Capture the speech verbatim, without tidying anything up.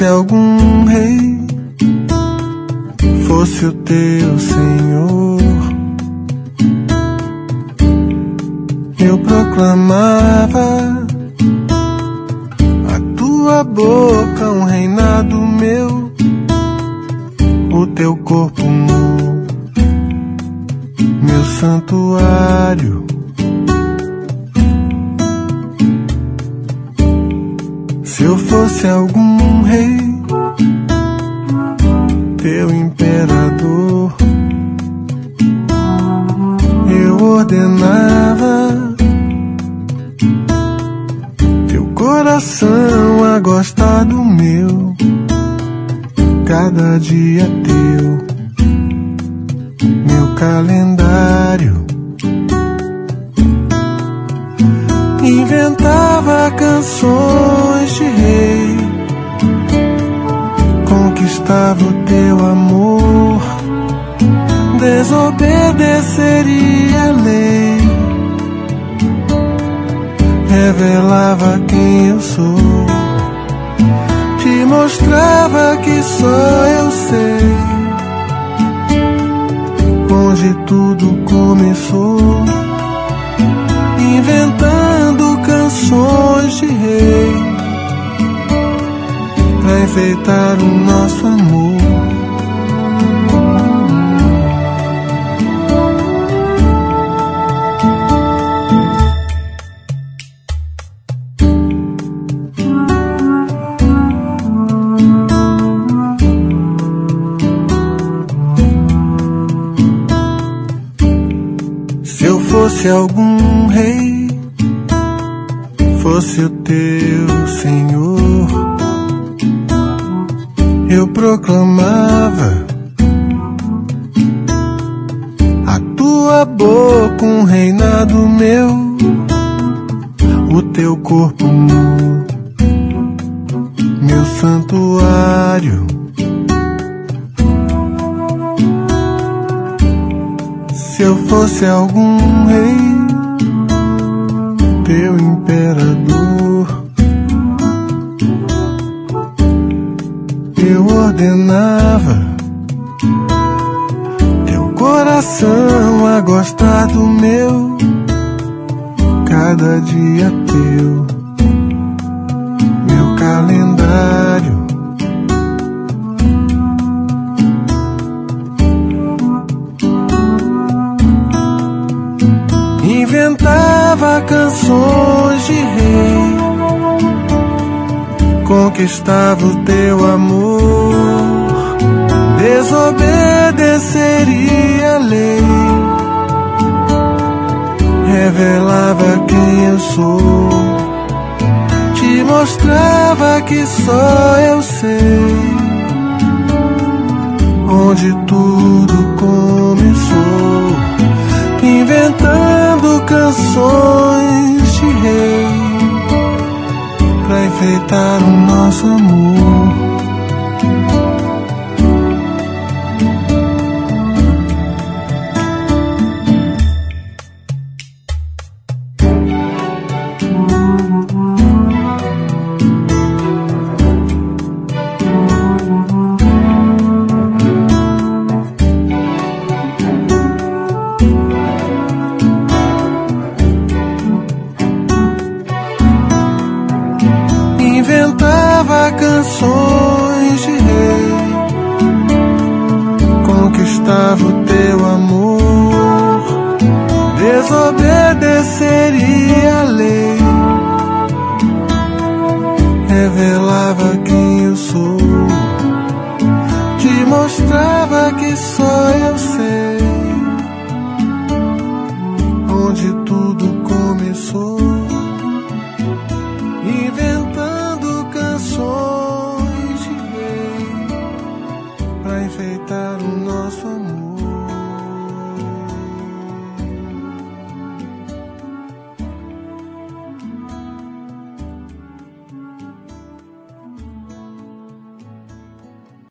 fosse algum rei, fosse o teu Senhor, eu proclamava a tua boca um reinado meu, o teu corpo nu, meu santuário. Se eu fosse algum rei, teu imperador, eu ordenava teu coração a gostar do meu, cada dia teu, meu calendário. Inventava canções de rei, conquistava o teu amor, desobedeceria a lei, revelava quem eu sou, te mostrava que só eu sei onde tudo começou. Inventando canções de rei pra enfeitar o nosso amor. Se eu fosse algum rei, fosse o teu Senhor, eu proclamava a tua boca um reinado meu, o teu corpo nu, meu santuário. Se eu fosse algum rei, teu imperador, eu ordenava teu coração a gostar do meu, cada dia teu, meu calendário. Inventava canções de rei, conquistava o teu amor, desobedeceria a lei, revelava quem eu sou, te mostrava que só eu sei onde tudo começou. Inventando canções de rei pra enfeitar o nosso amor. Inventava canções de rei, conquistava o teu amor, desobedeceria a lei, revelava quem eu sou, te mostrava que só eu sei onde tudo começou.